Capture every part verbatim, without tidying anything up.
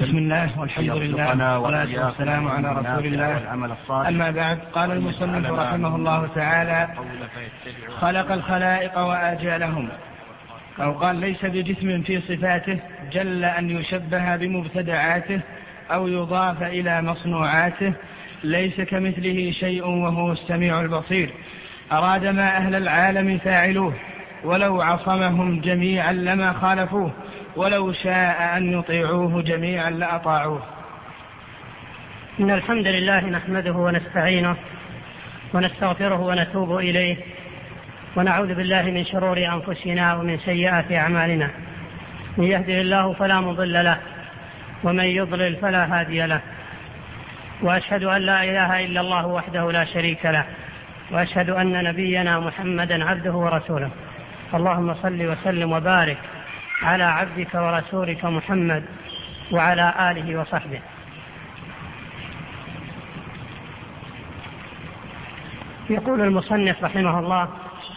بسم الله والحمد لله والصلاة والسلام على رسول الله. أما بعد، قال المصنف رحمه الله تعالى: خلق الخلائق وآجالهم. أو قال: ليس بجسم في صفاته جل أن يشبه بمبتدعاته أو يضاف إلى مصنوعاته، ليس كمثله شيء وهو السميع البصير. أراد ما أهل العالم فاعلوه، ولو عصمهم جميعا لما خالفوه، ولو شاء أن يطيعوه جميعا لأطاعوه. إن الحمد لله نحمده ونستعينه ونستغفره ونتوب إليه، ونعوذ بالله من شرور أنفسنا ومن سيئات أعمالنا. من يهده الله فلا مضل له، ومن يضلل فلا هادي له. وأشهد أن لا إله إلا الله وحده لا شريك له، وأشهد أن نبينا محمدا عبده ورسوله. اللهم صل وسلم وبارك على عبدك ورسولك محمد وعلى آله وصحبه. يقول المصنف رحمه الله: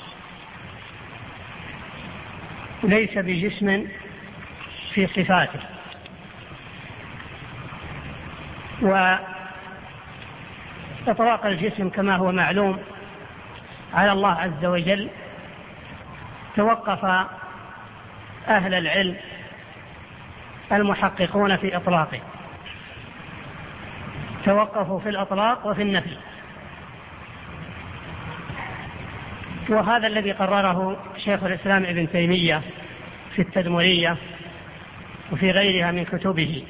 ليس بجسم في صفاته. وإطلاق الجسم كما هو معلوم على الله عز وجل توقف أهل العلم المحققون في إطلاقه، توقفوا في الإطلاق وفي النفي. وهذا الذي قرره شيخ الإسلام ابن تيمية في التدمرية وفي غيرها من كتبه.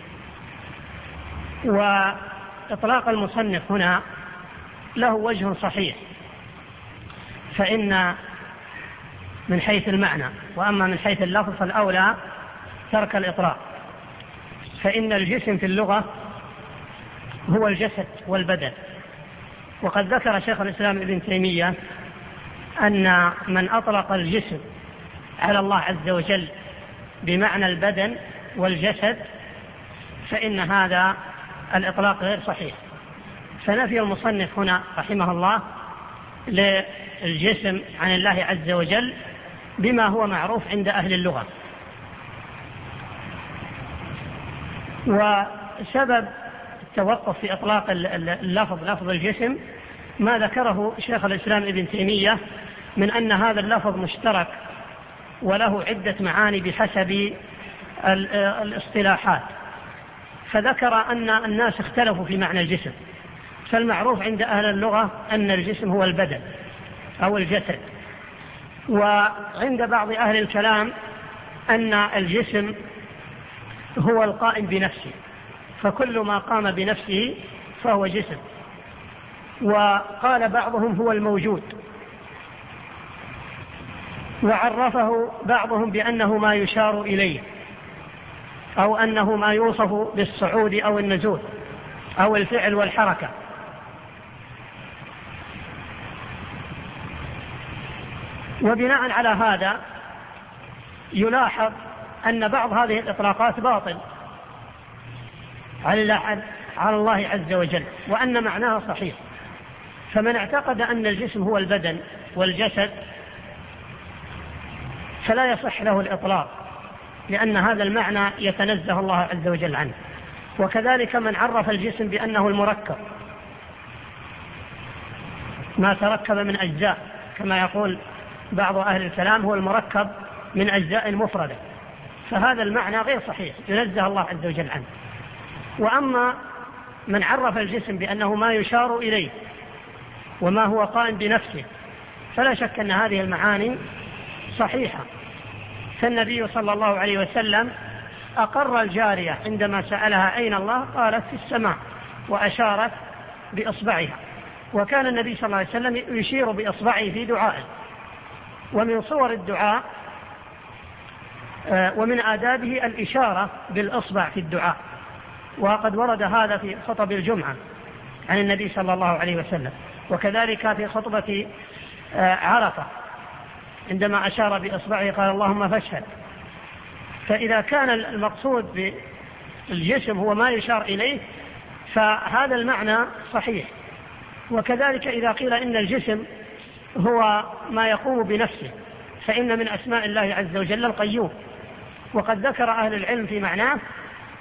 وإطلاق المصنف هنا له وجه صحيح، فإن من حيث المعنى، وأما من حيث اللفظ فالأولى ترك الإطلاق، فإن الجسم في اللغة هو الجسد والبدن. وقد ذكر شيخ الإسلام ابن تيمية أن من أطلق الجسم على الله عز وجل بمعنى البدن والجسد فإن هذا الإطلاق غير صحيح. فنفي المصنف هنا رحمه الله للجسم عن الله عز وجل بما هو معروف عند أهل اللغة. وسبب التوقف في إطلاق اللفظ لفظ الجسم ما ذكره شيخ الإسلام ابن تيمية من أن هذا اللفظ مشترك وله عدة معاني بحسب الاصطلاحات. فذكر أن الناس اختلفوا في معنى الجسم، فالمعروف عند أهل اللغة أن الجسم هو البدن أو الجسد، وعند بعض أهل الكلام أن الجسم هو القائم بنفسه، فكل ما قام بنفسه فهو جسم. وقال بعضهم هو الموجود، وعرفه بعضهم بأنه ما يشار إليه، أو أنه ما يوصف بالصعود أو النزول أو الفعل والحركة. وبناء على هذا يلاحظ أن بعض هذه الإطلاقات باطل على الله عز وجل، وأن معناها صحيح. فمن اعتقد أن الجسم هو البدن والجسد فلا يصح له الإطلاق، لأن هذا المعنى يتنزه الله عز وجل عنه. وكذلك من عرف الجسم بأنه المركب، ما تركب من أجزاء، كما يقول بعض أهل الكلام هو المركب من أجزاء مفردة، فهذا المعنى غير صحيح، ينزه الله عز وجل عنه. وأما من عرف الجسم بأنه ما يشار إليه وما هو قائم بنفسه فلا شك أن هذه المعاني صحيحة. فالنبي صلى الله عليه وسلم أقر الجارية عندما سألها أين الله قالت في السماء، وأشارت بإصبعها. وكان النبي صلى الله عليه وسلم يشير بإصبعه في دعائه. ومن صور الدعاء ومن آدابه الإشارة بالإصبع في الدعاء، وقد ورد هذا في خطب الجمعة عن النبي صلى الله عليه وسلم، وكذلك في خطبة عرفة عندما أشار بإصبعه قال اللهم فاشهد. فإذا كان المقصود بالجسم هو ما يشار إليه فهذا المعنى صحيح. وكذلك إذا قيل إن الجسم هو ما يقوم بنفسه فإن من أسماء الله عز وجل القيوم، وقد ذكر أهل العلم في معناه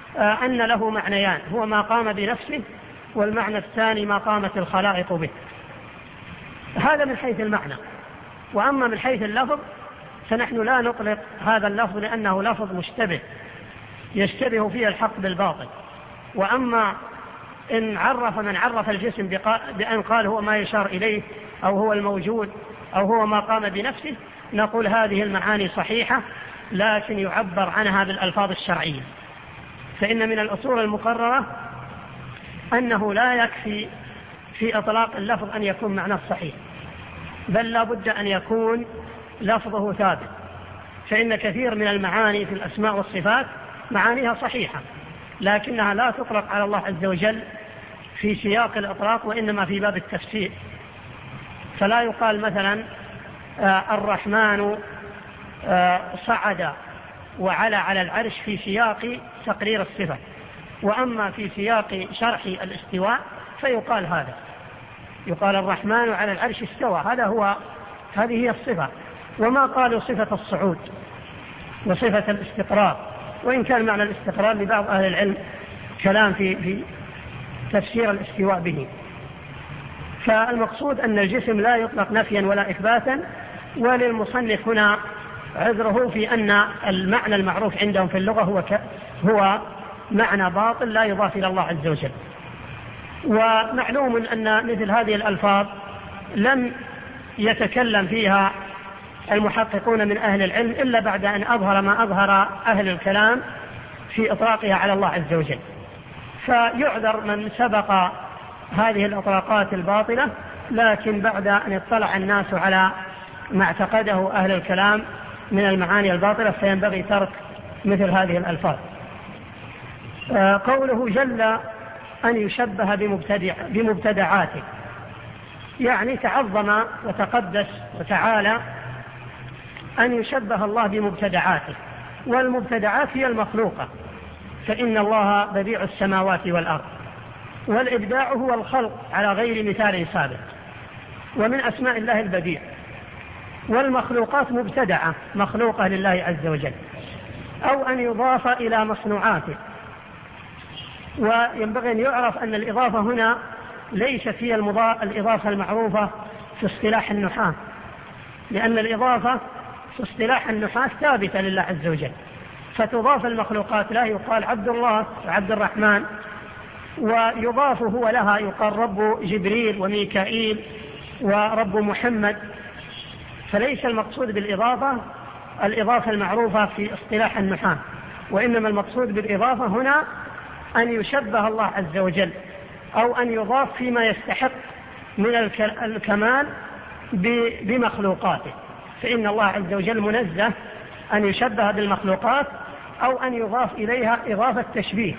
أن له معنيان، هو ما قام بنفسه، والمعنى الثاني ما قامت الخلائق به. هذا من حيث المعنى. وأما من حيث اللفظ فنحن لا نطلق هذا اللفظ لأنه لفظ مشتبه يشتبه فيه الحق بالباطل. وأما إن عرف من عرف الجسم بأن قال هو ما يشار إليه أو هو الموجود أو هو ما قام بنفسه، نقول هذه المعاني صحيحة لكن يعبر عنها بالألفاظ الشرعية. فإن من الأصول المقررة أنه لا يكفي في إطلاق اللفظ أن يكون معناه صحيح، بل لا بد أن يكون لفظه ثابت. فإن كثير من المعاني في الأسماء والصفات معانيها صحيحة لكنها لا تطلق على الله عز وجل في سياق الإطلاق، وإنما في باب التفسير. فلا يقال مثلا آه الرحمن آه صعد وعلى على العرش في سياق تقرير الصفة، وأما في سياق شرح الاستواء فيقال هذا، يقال الرحمن على العرش استوى، هذا هو هذه هي الصفة. وما قالوا صفة الصعود وصفة الاستقرار، وإن كان معنى الاستقرار لبعض أهل العلم كلام في, في تفسير الاستواء به. فالمقصود أن الجسم لا يطلق نفيا ولا إثباتا، وللمصنف هنا عذره في أن المعنى المعروف عندهم في اللغة هو, ك هو معنى باطل لا يضاف إلى الله عز وجل. ومعلوم أن مثل هذه الألفاظ لم يتكلم فيها المحققون من أهل العلم إلا بعد أن أظهر ما أظهر أهل الكلام في إطلاقها على الله عز وجل. فيعذر من سبق هذه الإطلاقات الباطلة، لكن بعد أن اطلع الناس على ما اعتقده أهل الكلام من المعاني الباطلة فينبغي ترك مثل هذه الألفاظ. قوله جل أن يشبه بمبتدع بمبتدعاته، يعني تعظم وتقدس وتعالى أن يشبه الله بمبتدعاته، والمبتدعات هي المخلوقة، فإن الله بديع السماوات والأرض، والإبداع هو الخلق على غير مثال سابق، ومن أسماء الله البديع. والمخلوقات مبتدعة مخلوقة لله عز وجل، أو أن يضاف إلى مصنوعاته. وينبغي أن يعرف أن الإضافة هنا ليست هي الإضافة المعروفة في اصطلاح النحاة، لأن الإضافة في اصطلاح النحاة ثابتة لله عز وجل، فتضاف المخلوقات لا يقال عبد الله وعبد الرحمن، ويضاف هو لها يقال رب جبريل وميكائيل ورب محمد. فليس المقصود بالإضافة الإضافة المعروفة في اصطلاح النحاة، وإنما المقصود بالإضافة هنا أن يشبه الله عز وجل أو أن يضاف فيما يستحق من الكمال بمخلوقاته، فإن الله عز وجل منزه أن يشبه بالمخلوقات أو أن يضاف إليها إضافة تشبيه.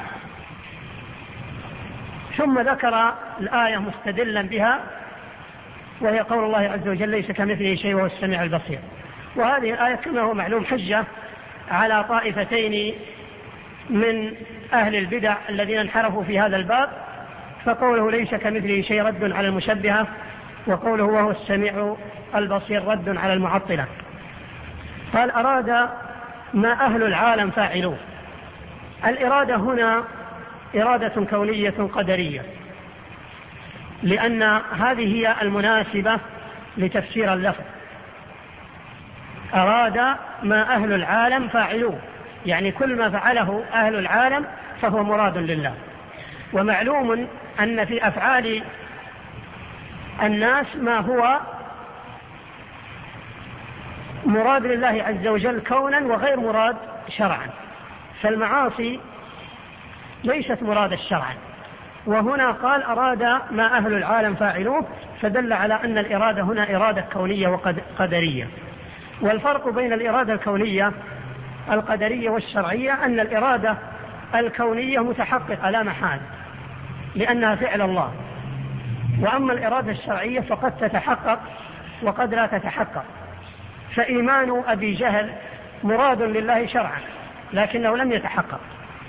ثم ذكر الآية مستدلا بها، وهي قول الله عز وجل ليس كمثله شيء وهو السميع البصير. وهذه الآية كما هو معلوم حجة على طائفتين من أهل البدع الذين انحرفوا في هذا الباب، فقوله ليس كمثله شيء رد على المشبهة، وقوله وهو السميع البصير رد على المعطلة. قال أراد ما أهل العالم فاعلوه. الإرادة هنا إرادة كونية قدرية، لأن هذه هي المناسبة لتفسير اللفظ. أراد ما أهل العالم فاعلوه، يعني كل ما فعله أهل العالم فهو مراد لله. ومعلوم أن في أفعال الناس ما هو مراد لله عز وجل كونا وغير مراد شرعا، فالمعاصي ليست مراد الشرع. وهنا قال أراد ما أهل العالم فاعلوه، فدل على أن الإرادة هنا إرادة كونية وقدرية. والفرق بين الإرادة الكونية القدرية والشرعية أن الإرادة الكونية متحققة لا محال لأنها فعل الله، وأما الإرادة الشرعية فقد تتحقق وقد لا تتحقق. فإيمان أبي جهل مراد لله شرعا لكنه لم يتحقق،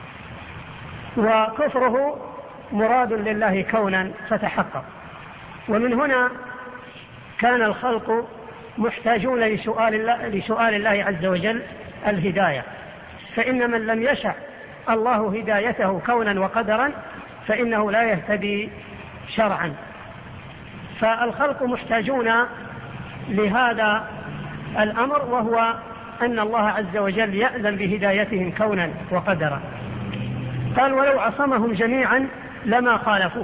وكفره مراد لله كونا فتحقق. ومن هنا كان الخلق محتاجون لسؤال الله, لسؤال الله عز وجل الهداية، فإن من لم يشع الله هدايته كونا وقدرا فإنه لا يهتدي شرعا. فالخلق محتاجون لهذا الأمر، وهو أن الله عز وجل يأذن بهدايتهم كونا وقدرا. قال ولو عصمهم جميعا لما خالفوه.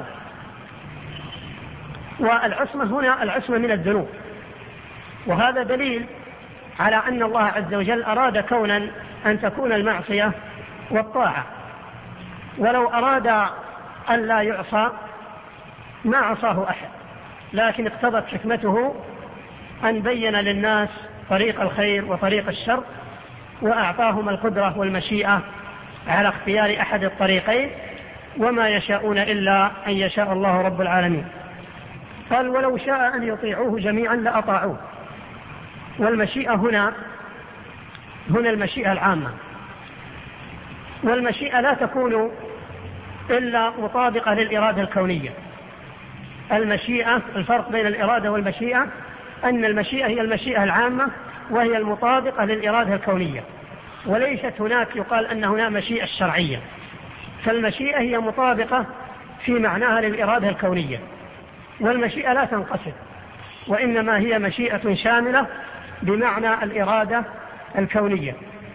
والعصمة هنا العصمة من الذنوب، وهذا دليل على أن الله عز وجل أراد كونا أن تكون المعصية والطاعة، ولو أراد أن لا يعصى ما عصاه أحد، لكن اقتضت حكمته أن بين للناس طريق الخير وطريق الشر، وأعطاهم القدرة والمشيئة على اختيار أحد الطريقين، وما يشاءون إلا أن يشاء الله رب العالمين. قال ولو شاء أن يطيعوه جميعا لأطاعوه. والمشيئة هنا هنا المشيئة العامة، والمشيئة لا تكون إلا مطابقة للإرادة الكونية. المشيئة، الفرق بين الإرادة والمشيئة أن المشيئة هي المشيئة العامة وهي المطابقة للإرادة الكونية، وليست هناك يقال أن هنا مشيئة الشرعية. فالمشيئة هي مطابقة في معناها للإرادة الكونية، والمشيئة لا تنقسم، وإنما هي مشيئة شاملة بمعنى الإرادة الكونية.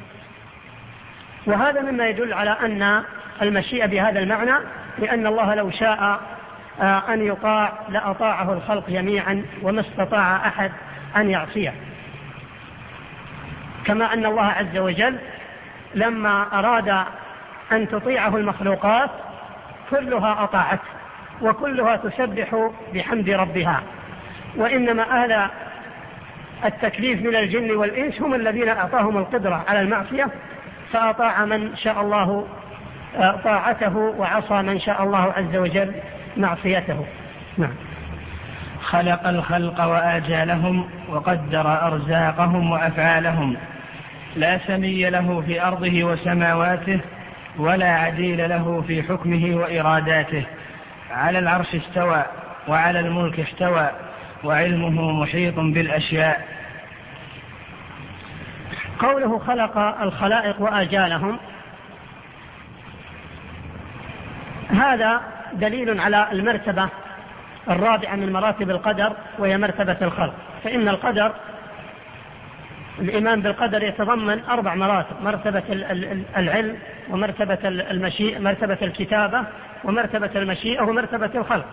وهذا مما يدل على أن المشيئة بهذا المعنى، لأن الله لو شاء أن يطاع لأطاعه الخلق جميعا، وما استطاع أحد أن يعصيه. كما أن الله عز وجل لما أراد أن تطيعه المخلوقات كلها أطاعته، وكلها تسبح بحمد ربها، وإنما أهل التكليف من الجن والإنس هم الذين أعطاهم القدرة على المعصية، فأطاع من شاء الله طاعته وعصى من شاء الله عز وجل معصيته. نعم. خلق الخلق وآجالهم وقدر أرزاقهم وأفعالهم، لا سمي له في أرضه وسماواته، ولا عديل له في حكمه وإراداته. على العرش استوى، وعلى الملك استوى، وعلمه محيط بالأشياء. قوله خلق الخلائق وآجالهم، هذا دليل على المرتبة الرابعة من مراتب القدر، وهي مرتبة الخلق. فإن القدر، الإيمان بالقدر يتضمن أربع مراتب: مرتبة العلم، ومرتبة المشيئة، مرتبة الكتابة، ومرتبة المشيئة، ومرتبة الخلق.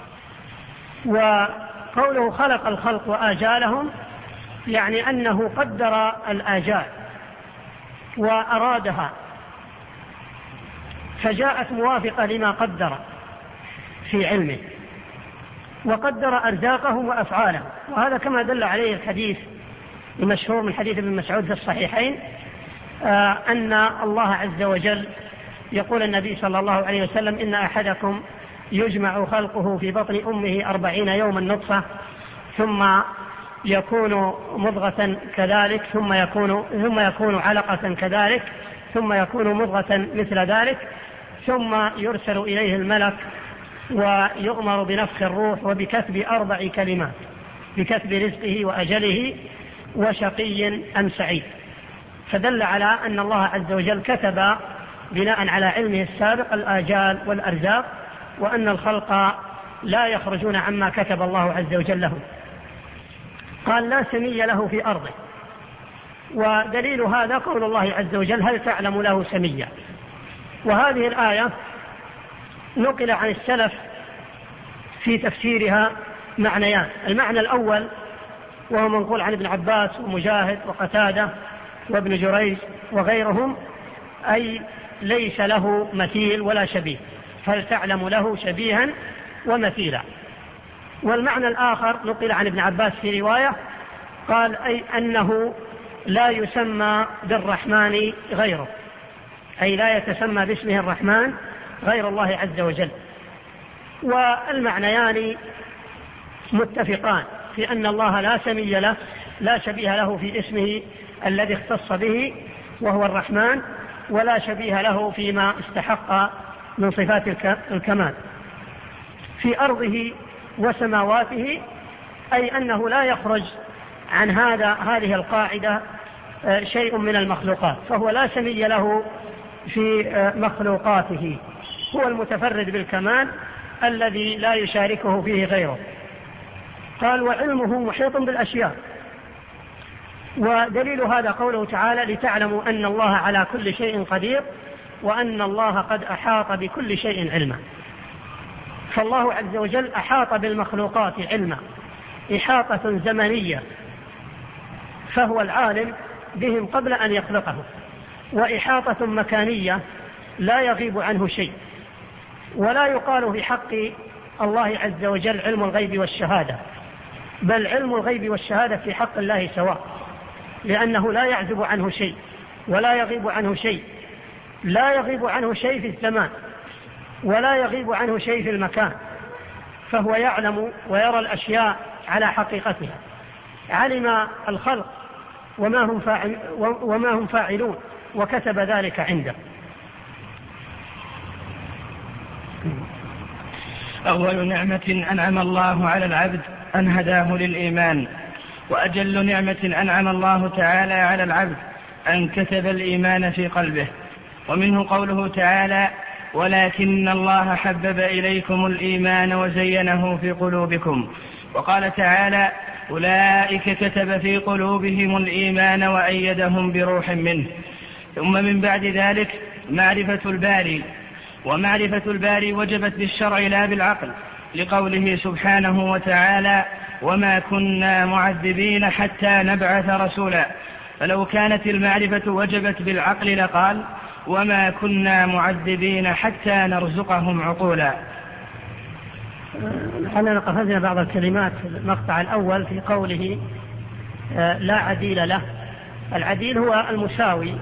وقوله خلق الخلق وآجالهم يعني أنه قدر الآجال وأرادها، فجاءت موافقة لما قدر في علمه، وقدر أرزاقهم وأفعالهم. وهذا كما دل عليه الحديث المشهور من حديث ابن مسعود في الصحيحين، آه أن الله عز وجل يقول النبي صلى الله عليه وسلم: إن أحدكم يجمع خلقه في بطن أمه أربعين يوما نطفة، ثم يكون مضغة كذلك، ثم يكون, ثم يكون علقة كذلك، ثم يكون مضغة مثل ذلك، ثم يرسل إليه الملك ويؤمر بنفخ الروح وبكتب أربع كلمات: بكتب رزقه وأجله وشقي أم سعيد. فدل على أن الله عز وجل كتب بناء على علمه السابق الآجال والأرزاق، وأن الخلق لا يخرجون عما كتب الله عز وجل لهم. قال: لا سمي له في أرضه. ودليل هذا قول الله عز وجل: هل تعلم له سميا. وهذه الآية نقل عن السلف في تفسيرها معنيان: المعنى الأول وهو منقول عن ابن عباس ومجاهد وقتادة وابن جريج وغيرهم، أي ليس له مثيل ولا شبيه، هل تعلم له شبيها ومثيلا. والمعنى الآخر نقل عن ابن عباس في رواية قال: أي أنه لا يسمى بالرحمن غيره، أي لا يتسمى باسمه الرحمن غير الله عز وجل. والمعنيان متفقان في أن الله لا سمي له، لا شبيه له في اسمه الذي اختص به وهو الرحمن، ولا شبيه له فيما استحق من صفات الكمال. في أرضه وسماواته، أي أنه لا يخرج عن هذا هذه القاعدة شيء من المخلوقات، فهو لا سمي له في مخلوقاته، هو المتفرد بالكمال الذي لا يشاركه فيه غيره. قال وعلمه محيط بالأشياء. ودليل هذا قوله تعالى لتعلموا أن الله على كل شيء قدير وأن الله قد أحاط بكل شيء علما. فالله عز وجل أحاط بالمخلوقات علما إحاطة زمنية، فهو العالم بهم قبل أن يخلقهم، وإحاطة مكانية لا يغيب عنه شيء. ولا يقال في حق الله عز وجل علم الغيب والشهادة، بل علم الغيب والشهادة في حق الله سواء، لأنه لا يعزب عنه شيء ولا يغيب عنه شيء. لا يغيب عنه شيء في الزمان ولا يغيب عنه شيء في المكان، فهو يعلم ويرى الأشياء على حقيقتها. علم الخلق وما هم, فاعل وما هم فاعلون وكتب ذلك عنده. أول نعمة أنعم الله على العبد أن هداه للإيمان، وأجل نعمة أنعم الله تعالى على العبد أن كتب الإيمان في قلبه. ومنه قوله تعالى ولكن الله حبب إليكم الإيمان وزينه في قلوبكم. وقال تعالى أولئك كتب في قلوبهم الإيمان وأيدهم بروح منه. ثم من بعد ذلك معرفة الباري، ومعرفة الباري وجبت بالشرع لا بالعقل، لقوله سبحانه وتعالى وما كنا معذبين حتى نبعث رسولا. فلو كانت المعرفة وجبت بالعقل لقال وما كنا معذبين حتى نرزقهم عقولا. نحن قفزنا بعض الكلمات في المقطع الأول في قوله لا عديل له. العديل هو المساوي،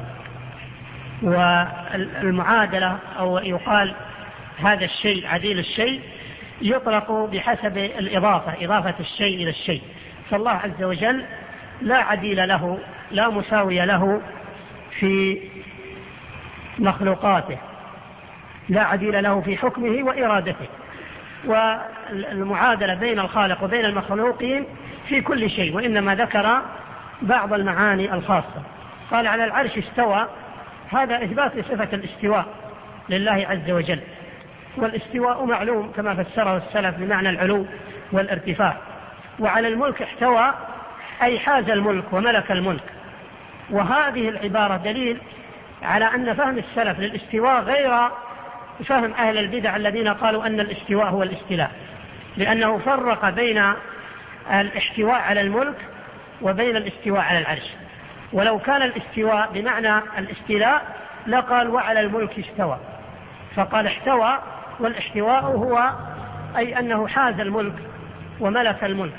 والمعادلة أو يقال هذا الشيء عديل الشيء يطلق بحسب الإضافة، إضافة الشيء إلى الشيء. فالله عز وجل لا عديل له لا مساوي له في مخلوقاته، لا عديل له في حكمه وإرادته. والمعادلة بين الخالق وبين المخلوقين في كل شيء، وإنما ذكر بعض المعاني الخاصة. قال على العرش استوى، هذا إثبات صفة الاستواء لله عز وجل، والاستواء معلوم كما فسره السلف بمعنى العلو والارتفاع. وعلى الملك احتوى أي حاز الملك وملك الملك. وهذه العبارة دليل على أن فهم السلف للاستواء غير فهم أهل البدع الذين قالوا أن الاستواء هو الاستيلاء، لأنه فرق بين الاحتواء على الملك وبين الاستواء على العرش. ولو كان الاستواء بمعنى الاستيلاء لقال وعلى الملك استوى، فقال احتوى، والاحتواء هو أي أنه حاز الملك وملك الملك.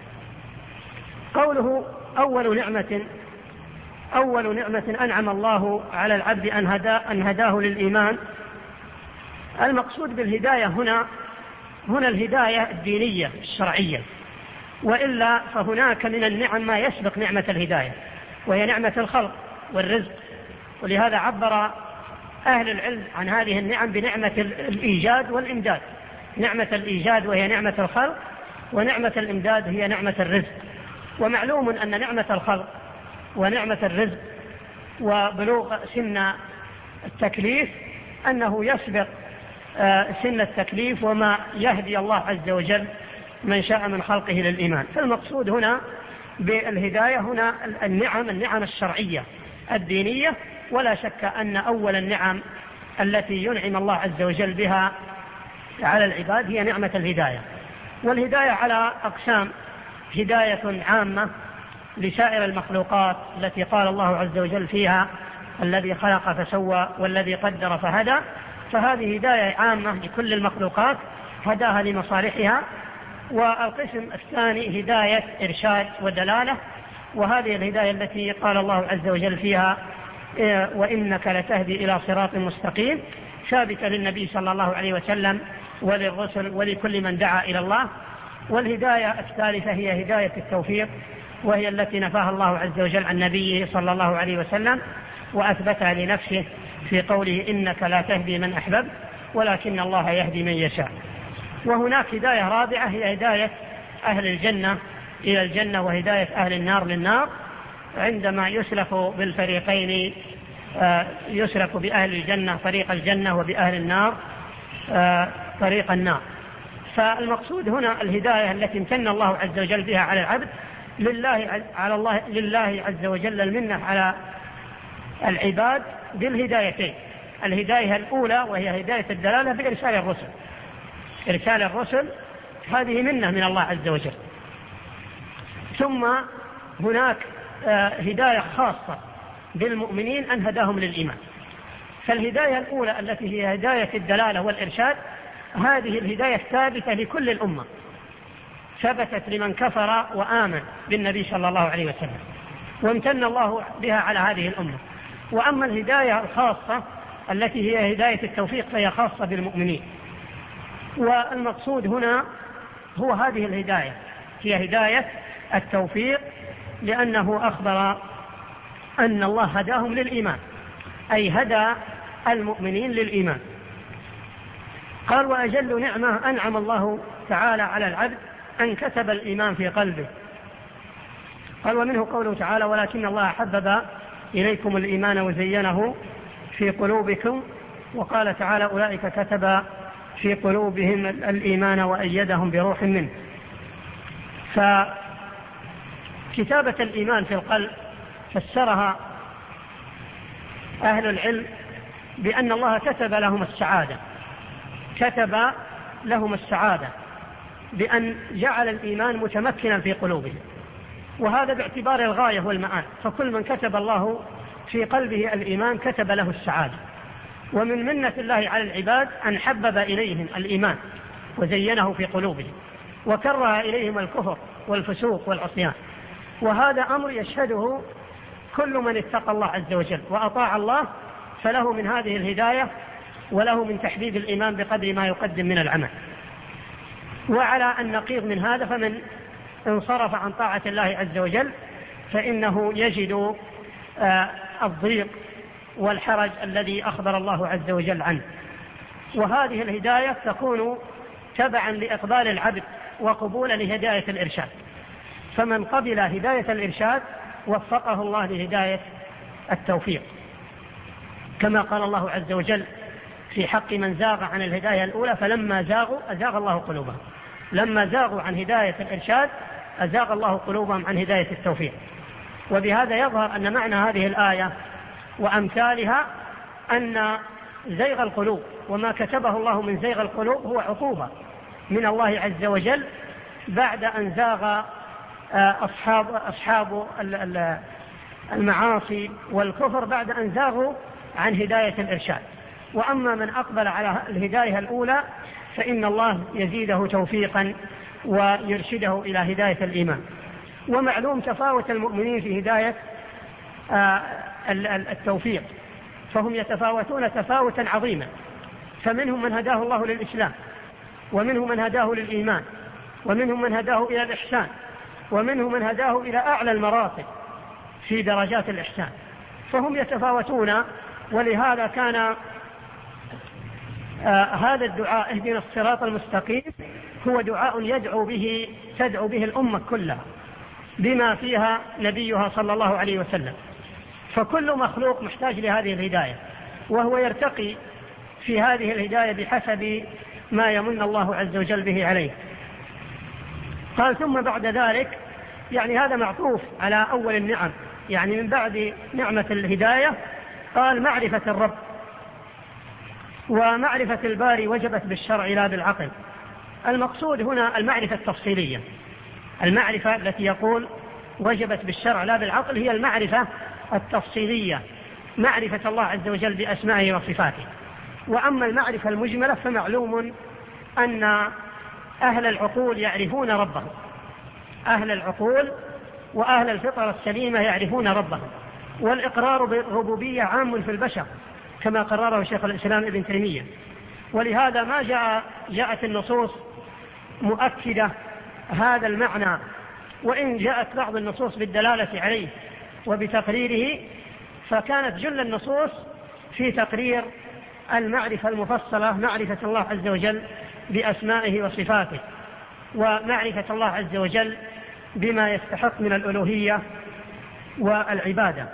قوله أول نعمة أول نعمة أنعم الله على العبد أن, هدا أن هداه للإيمان. المقصود بالهداية هنا هنا الهداية الدينية الشرعية، وإلا فهناك من النعم ما يسبق نعمة الهداية، وهي نعمة الخلق والرزق. ولهذا عبر أهل العلم عن هذه النعم بنعمة الإيجاد والإمداد. نعمة الإيجاد وهي نعمة الخلق، ونعمة الإمداد هي نعمة الرزق. ومعلوم أن نعمة الخلق ونعمة الرزق وبلوغ سن التكليف أنه يسبق سن التكليف وما يهدي الله عز وجل من شاء من خلقه للإيمان. فالمقصود هنا بالهداية هنا النعم النعم الشرعية الدينية. ولا شك أن أول النعم التي ينعم الله عز وجل بها على العباد هي نعمة الهداية. والهداية على أقسام: هداية عامة لسائر المخلوقات التي قال الله عز وجل فيها الذي خلق فسوى والذي قدر فهدى، فهذه هداية عامة لكل المخلوقات هداها لمصالحها. والقسم الثاني هداية إرشاد ودلالة، وهذه الهداية التي قال الله عز وجل فيها وإنك لتهدي إلى صراط مستقيم، ثابتة للنبي صلى الله عليه وسلم وللرسل ولكل من دعا إلى الله. والهداية الثالثة هي هداية التوفيق، وهي التي نفاها الله عز وجل عن نبيه صلى الله عليه وسلم وأثبتها لنفسه في قوله إنك لا تهدي من أحببت ولكن الله يهدي من يشاء. وهناك هداية رابعة هي هداية أهل الجنة إلى الجنة، وهداية أهل النار للنار، عندما يسلف بالفريقين يسلك بأهل الجنة طريق الجنة وبأهل النار طريق النار. فالمقصود هنا الهداية التي امتن الله عز وجل بها على العبد، لله على الله لله عز وجل المنة على العباد بالهدايتين. الهداية الأولى وهي هداية الدلالة بإرسال الرسل. إرسال الرسل هذه منة من الله عز وجل. ثم هناك هداية خاصة بالمؤمنين أن هداهم للإيمان. فالهداية الأولى التي هي هداية الدلالة والإرشاد، هذه الهداية ثابتة لكل الأمة، ثبتت لمن كفر وآمن بالنبي صلى الله عليه وسلم، وامتن الله بها على هذه الأمة. وأما الهداية الخاصة التي هي هداية التوفيق فهي خاصة بالمؤمنين. والمقصود هنا هو هذه الهداية، هي هداية التوفيق، لأنه أخبر أن الله هداهم للإيمان، أي هدى المؤمنين للإيمان. قال: وأجل نعمة أنعم الله تعالى على العبد أن كتب الإيمان في قلبه. قال: ومنه قوله تعالى: ولكن الله حبب إليكم الإيمان وزينه في قلوبكم. وقال تعالى: أولئك كتب في قلوبهم الإيمان وأيدهم بروح منه. فكتابة الإيمان في القلب فسرها أهل العلم بأن الله كتب لهم السعادة، كتب لهم السعادة بأن جعل الإيمان متمكنا في قلوبهم، وهذا باعتبار الغاية والمآل. فكل من كتب الله في قلبه الإيمان كتب له السعادة. ومن منة الله على العباد أن حبب إليهم الإيمان وزينه في قلوبهم، وكره إليهم الكفر والفسوق والعصيان. وهذا أمر يشهده كل من اتقى الله عز وجل وأطاع الله، فله من هذه الهداية وله من تحديد الإيمان بقدر ما يقدم من العمل. وعلى النقيض من هذا، فمن انصرف عن طاعة الله عز وجل فإنه يجد آه الضيق والحرج الذي أخبر الله عز وجل عنه. وهذه الهداية تكون تبعا لإقبال العبد وقبول لهداية الإرشاد. فمن قبل هداية الإرشاد وفقه الله لهداية التوفيق، كما قال الله عز وجل في حق من زاغ عن الهداية الأولى: فلما زاغوا أزاغ الله قلوبهم. لما زاغوا عن هداية الإرشاد أزاغ الله قلوبهم عن هداية التوفيق. وبهذا يظهر أن معنى هذه الآية وأمثالها أن زيغ القلوب وما كتبه الله من زيغ القلوب هو عقوبة من الله عز وجل بعد أن زاغ أصحاب, أصحاب المعاصي والكفر، بعد أن زاغوا عن هداية الإرشاد. وأما من أقبل على الهداية الأولى فإن الله يزيده توفيقا ويرشده إلى هداية الإيمان. ومعلوم تفاوت المؤمنين في هداية التوفيق، فهم يتفاوتون تفاوتا عظيما. فمنهم من هداه الله للإسلام، ومنهم من هداه للإيمان، ومنهم من هداه إلى الإحسان، ومنهم من هداه إلى أعلى المراتب في درجات الإحسان. فهم يتفاوتون. ولهذا كان آه هذا الدعاء اهدنا الصراط المستقيم هو دعاء يدعو به تدعو به الأمة كلها، بما فيها نبيها صلى الله عليه وسلم. فكل مخلوق محتاج لهذه الهداية، وهو يرتقي في هذه الهداية بحسب ما يمن الله عز وجل به عليه. قال: ثم بعد ذلك، يعني هذا معطوف على أول النعم، يعني من بعد نعمة الهداية قال: معرفة الرب. ومعرفة الباري وجبت بالشرع لا بالعقل. المقصود هنا المعرفة التفصيلية. المعرفة التي يقول وجبت بالشرع لا بالعقل هي المعرفة التفصيلية، معرفة الله عز وجل بأسمائه وصفاته. وأما المعرفة المجملة فمعلوم أن أهل العقول يعرفون ربهم، أهل العقول وأهل الفطرة السليمة يعرفون ربهم. والإقرار بالربوبية عام في البشر كما قرره شيخ الإسلام ابن تيمية. ولهذا ما جاء جاءت النصوص مؤكدة هذا المعنى، وإن جاءت بعض النصوص بالدلالة عليه وبتقريره، فكانت جل النصوص في تقرير المعرفة المفصلة، معرفة الله عز وجل بأسمائه وصفاته، ومعرفة الله عز وجل بما يستحق من الألوهية والعبادة.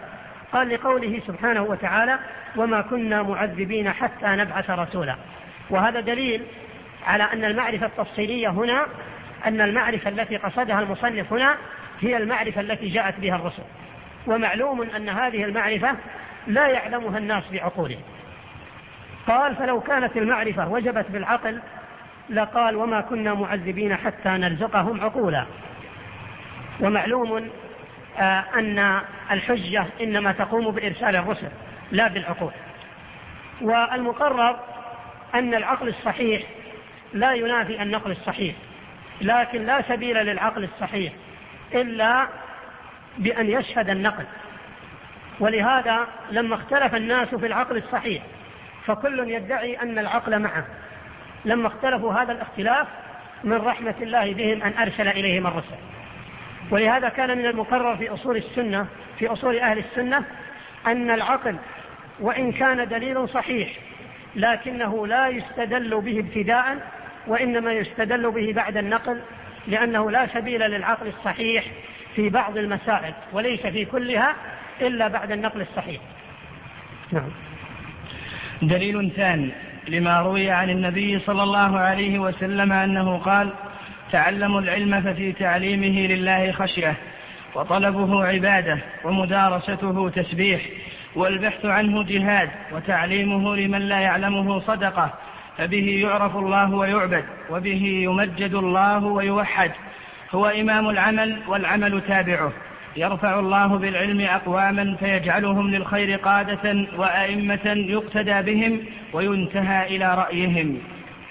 قال لقوله سبحانه وتعالى وما كنا معذبين حتى نبعث رسولا. وهذا دليل على أن المعرفة التفصيلية هنا، أن المعرفة التي قصدها المصنف هنا هي المعرفة التي جاءت بها الرسل. ومعلوم أن هذه المعرفة لا يعلمها الناس بعقولهم. قال فلو كانت المعرفة وجبت بالعقل لقال وما كنا معذبين حتى نرزقهم عقولا. ومعلوم آه أن الحجة إنما تقوم بإرسال الرسل لا بالعقول. والمقرر أن العقل الصحيح لا ينافي النقل الصحيح، لكن لا سبيل للعقل الصحيح إلا بأن يشهد النقل. ولهذا لما اختلف الناس في العقل الصحيح فكل يدعي أن العقل معه، لما اختلفوا هذا الاختلاف من رحمة الله بهم أن أرسل إليهم الرسل. ولهذا كان من المقرر في أصول السنة في أصول أهل السنة أن العقل وإن كان دليل صحيح لكنه لا يستدل به ابتداء، وإنما يستدل به بعد النقل، لأنه لا سبيل للعقل الصحيح في بعض المسائل وليس في كلها إلا بعد النقل الصحيح. نعم. دليل ثاني لما روي عن النبي صلى الله عليه وسلم أنه قال تعلموا العلم ففي تعليمه لله خشية، وطلبه عبادة، ومدارسته تسبيح، والبحث عنه جهاد، وتعليمه لمن لا يعلمه صدقة، فبه يعرف الله ويعبد، وبه يمجد الله ويوحد. هو إمام العمل والعمل تابعه، يرفع الله بالعلم أقواما فيجعلهم للخير قادة وأئمة يقتدى بهم وينتهى إلى رأيهم.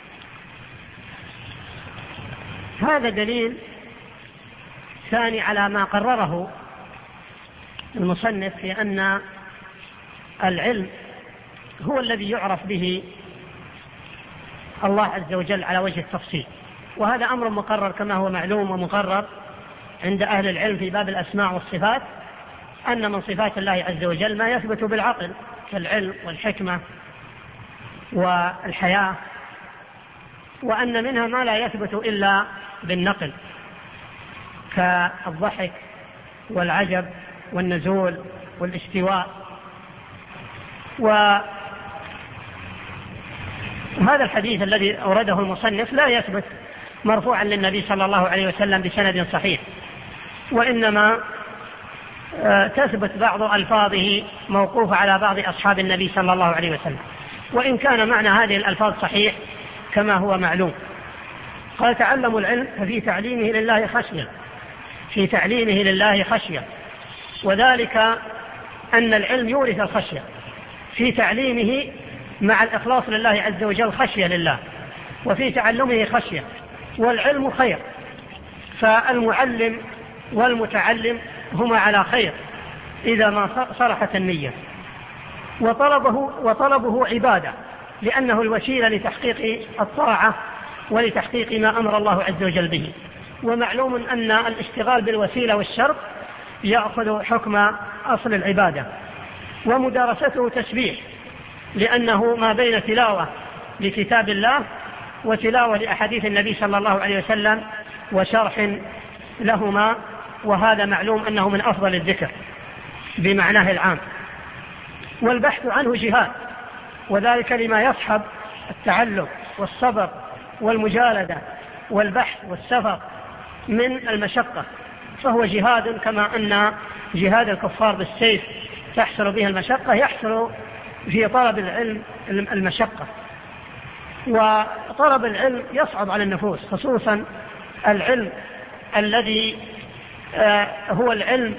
هذا دليل ثاني على ما قرره المصنف في أن العلم هو الذي يعرف به الله عز وجل على وجه التفصيل. وهذا أمر مقرر كما هو معلوم ومقرر عند أهل العلم في باب الأسماء والصفات، أن من صفات الله عز وجل ما يثبت بالعقل كالعلم والحكمة والحياة، وأن منها ما لا يثبت إلا بالنقل كالضحك والعجب والنزول والاستواء. وهذا الحديث الذي أورده المصنف لا يثبت مرفوعا للنبي صلى الله عليه وسلم بسند صحيح، وإنما تثبت بعض ألفاظه موقوفة على بعض أصحاب النبي صلى الله عليه وسلم، وإن كان معنى هذه الألفاظ صحيح كما هو معلوم. قال تعلموا العلم ففي تعليمه لله خشية، في تعليمه لله خشية، وذلك أن العلم يورث الخشية، في تعليمه مع الإخلاص لله عز وجل خشية لله، وفي تعلمه خشية، والعلم خير، فالمعلم والمتعلم هما على خير إذا ما صرحت النية. وطلبه, وطلبه عبادة، لأنه الوسيلة لتحقيق الطاعة ولتحقيق ما أمر الله عز وجل به. ومعلوم أن الاشتغال بالوسيلة والشرط يأخذ حكم أصل العبادة. ومدارسته تسبيح، لأنه ما بين تلاوة لكتاب الله وتلاوة لأحاديث النبي صلى الله عليه وسلم وشرح لهما، وهذا معلوم أنه من أفضل الذكر بمعناه العام. والبحث عنه جهاد، وذلك لما يصحب التعلم والصبر والمجالدة والبحث والسفر من المشقة، فهو جهاد كما أن جهاد الكفار بالسيف تحصل به المشقة، يحصل في طلب العلم المشقة. وطلب العلم يصعب على النفوس، خصوصا العلم الذي هو العلم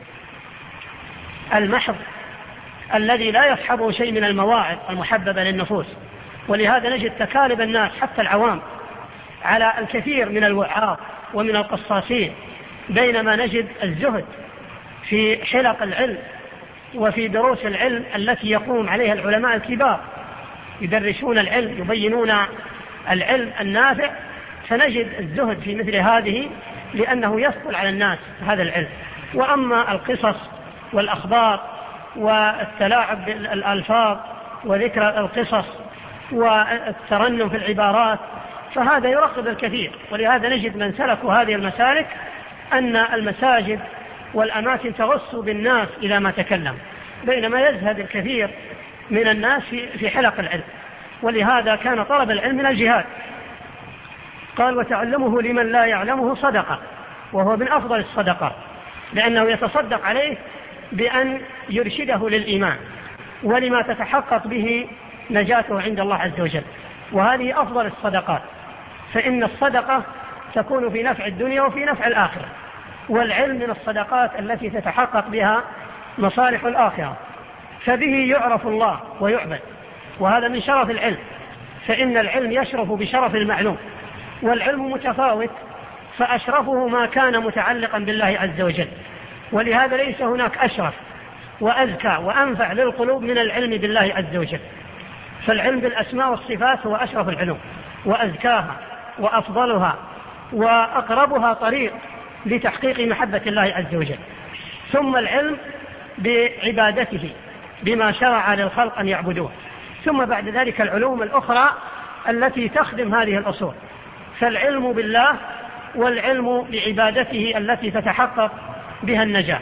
المحض الذي لا يصحبه شيء من المواعظ المحببة للنفوس. ولهذا نجد تكالب الناس حتى العوام على الكثير من الوعاظ ومن القصاصين، بينما نجد الزهد في حلق العلم وفي دروس العلم التي يقوم عليها العلماء الكبار يدرسون العلم يبينون العلم النافع، فنجد الزهد في مثل هذه لأنه يثقل على الناس هذا العلم. وأما القصص والأخبار والتلاعب بالألفاظ وذكر القصص والترنم في العبارات فهذا يرغب الكثير. ولهذا نجد من سلكوا هذه المسالك أن المساجد والأماكن تغص بالناس إلى ما تكلم، بينما يزهد الكثير من الناس في حلق العلم. ولهذا كان طلب العلم من الجهاد. قال وتعلمه لمن لا يعلمه صدقة، وهو من أفضل الصدقات، لأنه يتصدق عليه بأن يرشده للإيمان ولما تتحقق به نجاته عند الله عز وجل. وهذه أفضل الصدقات، فإن الصدقة تكون في نفع الدنيا وفي نفع الآخرة، والعلم من الصدقات التي تتحقق بها مصالح الآخرة، فبه يعرف الله ويعبد، وهذا من شرف العلم، فإن العلم يشرف بشرف المعلوم، والعلم متفاوت، فأشرفه ما كان متعلقا بالله عز وجل. ولهذا ليس هناك أشرف وأزكى وأنفع للقلوب من العلم بالله عز وجل. فالعلم بالأسماء والصفات هو أشرف العلوم وأزكاها وأفضلها وأقربها طريق لتحقيق محبة الله عز وجل. ثم العلم بعبادته بما شرع للخلق أن يعبدوه، ثم بعد ذلك العلوم الأخرى التي تخدم هذه الأصول. فالعلم بالله والعلم بعبادته التي تتحقق بها النجاة.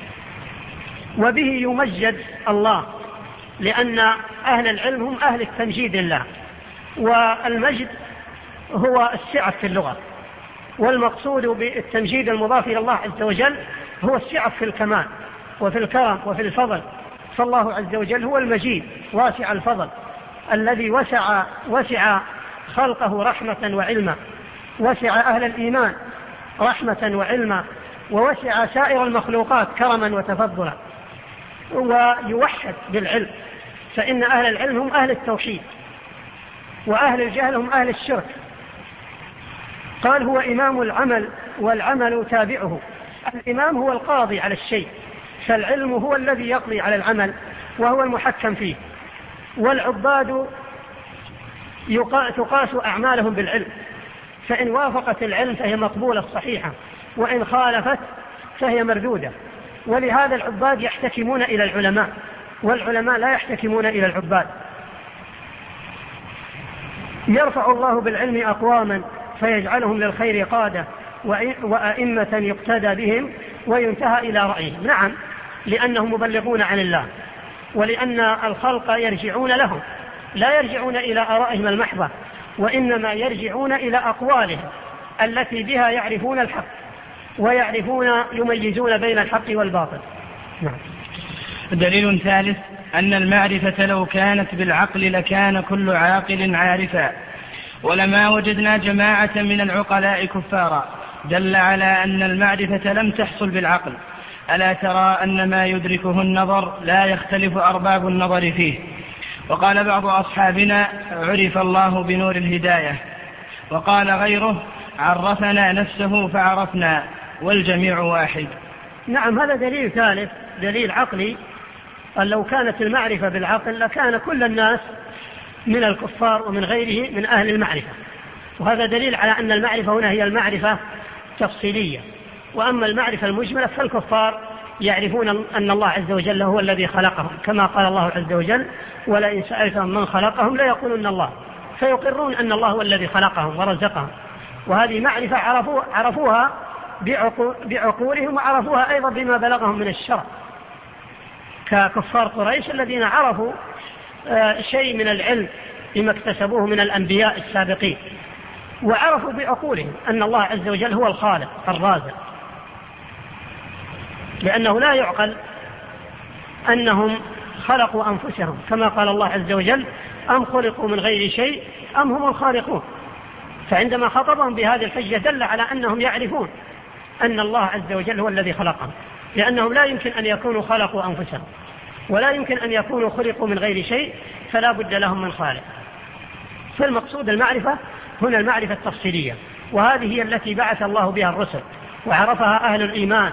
وبه يمجد الله، لأن أهل العلم هم أهل التمجيد لله، والمجد هو السعة في اللغة، والمقصود بالتمجيد المضاف إلى الله عز وجل هو السعة في الكمال وفي الكرم وفي الفضل. فالله عز وجل هو المجيد واسع الفضل الذي وسع, وسع خلقه رحمة وعلما، وسع أهل الإيمان رحمة وعلما، ووسع سائر المخلوقات كرما وتفضلا، ويوحد بالعلم، فإن أهل العلم هم أهل التوحيد، وأهل الجهل هم أهل الشرك. قال هو إمام العمل والعمل تابعه. الإمام هو القاضي على الشيء، فالعلم هو الذي يقضي على العمل وهو المحكم فيه. والعباد تقاس أعمالهم بالعلم، فإن وافقت العلم فهي مقبولة صحيحة، وإن خالفت فهي مردودة. ولهذا العباد يحتكمون إلى العلماء، والعلماء لا يحتكمون إلى العباد. يرفع الله بالعلم أقواما فيجعلهم للخير قادة وأئمة يقتدى بهم وينتهى إلى رأيهم. نعم، لأنهم مبلغون عن الله، ولأن الخلق يرجعون لهم، لا يرجعون إلى آرائهم المحضة، وإنما يرجعون إلى أقوالهم التي بها يعرفون الحق ويعرفون يميزون بين الحق والباطل. نعم. دليل ثالث أن المعرفة لو كانت بالعقل لكان كل عاقل عارفا، ولما وجدنا جماعة من العقلاء كفارا، دل على أن المعرفة لم تحصل بالعقل. ألا ترى أن ما يدركه النظر لا يختلف أرباب النظر فيه؟ وقال بعض أصحابنا عرف الله بنور الهداية، وقال غيره عرفنا نفسه فعرفنا، والجميع واحد. نعم، هذا دليل ثالث، دليل عقلي. قال لو كانت المعرفة بالعقل لكان كل الناس من الكفار ومن غيره من أهل المعرفة. وهذا دليل على أن المعرفة هنا هي المعرفة تفصيلية، وأما المعرفة المجملة فالكفار يعرفون أن الله عز وجل هو الذي خلقهم، كما قال الله عز وجل ولئن سألتهم من خلقهم لا يقولون الله، فيقرون أن الله هو الذي خلقهم ورزقهم. وهذه معرفة عرفوا عرفوها بعقولهم، وعرفوها أيضا بما بلغهم من الشرع، ككفار قريش الذين عرفوا شيء من العلم بما اكتسبوه من الأنبياء السابقين، وعرفوا بعقولهم أن الله عز وجل هو الخالق الرازق، لأنه لا يعقل أنهم خلقوا أنفسهم، كما قال الله عز وجل أم خلقوا من غير شيء أم هم الخالقون. فعندما خطبهم بهذه الحجة دل على أنهم يعرفون أن الله عز وجل هو الذي خلقهم، لأنهم لا يمكن أن يكونوا خلقوا أنفسهم، ولا يمكن أن يكونوا خلقوا من غير شيء، فلا بد لهم من خالق. فالمقصود المعرفة هنا المعرفة التفصيلية، وهذه هي التي بعث الله بها الرسل وعرفها أهل الإيمان،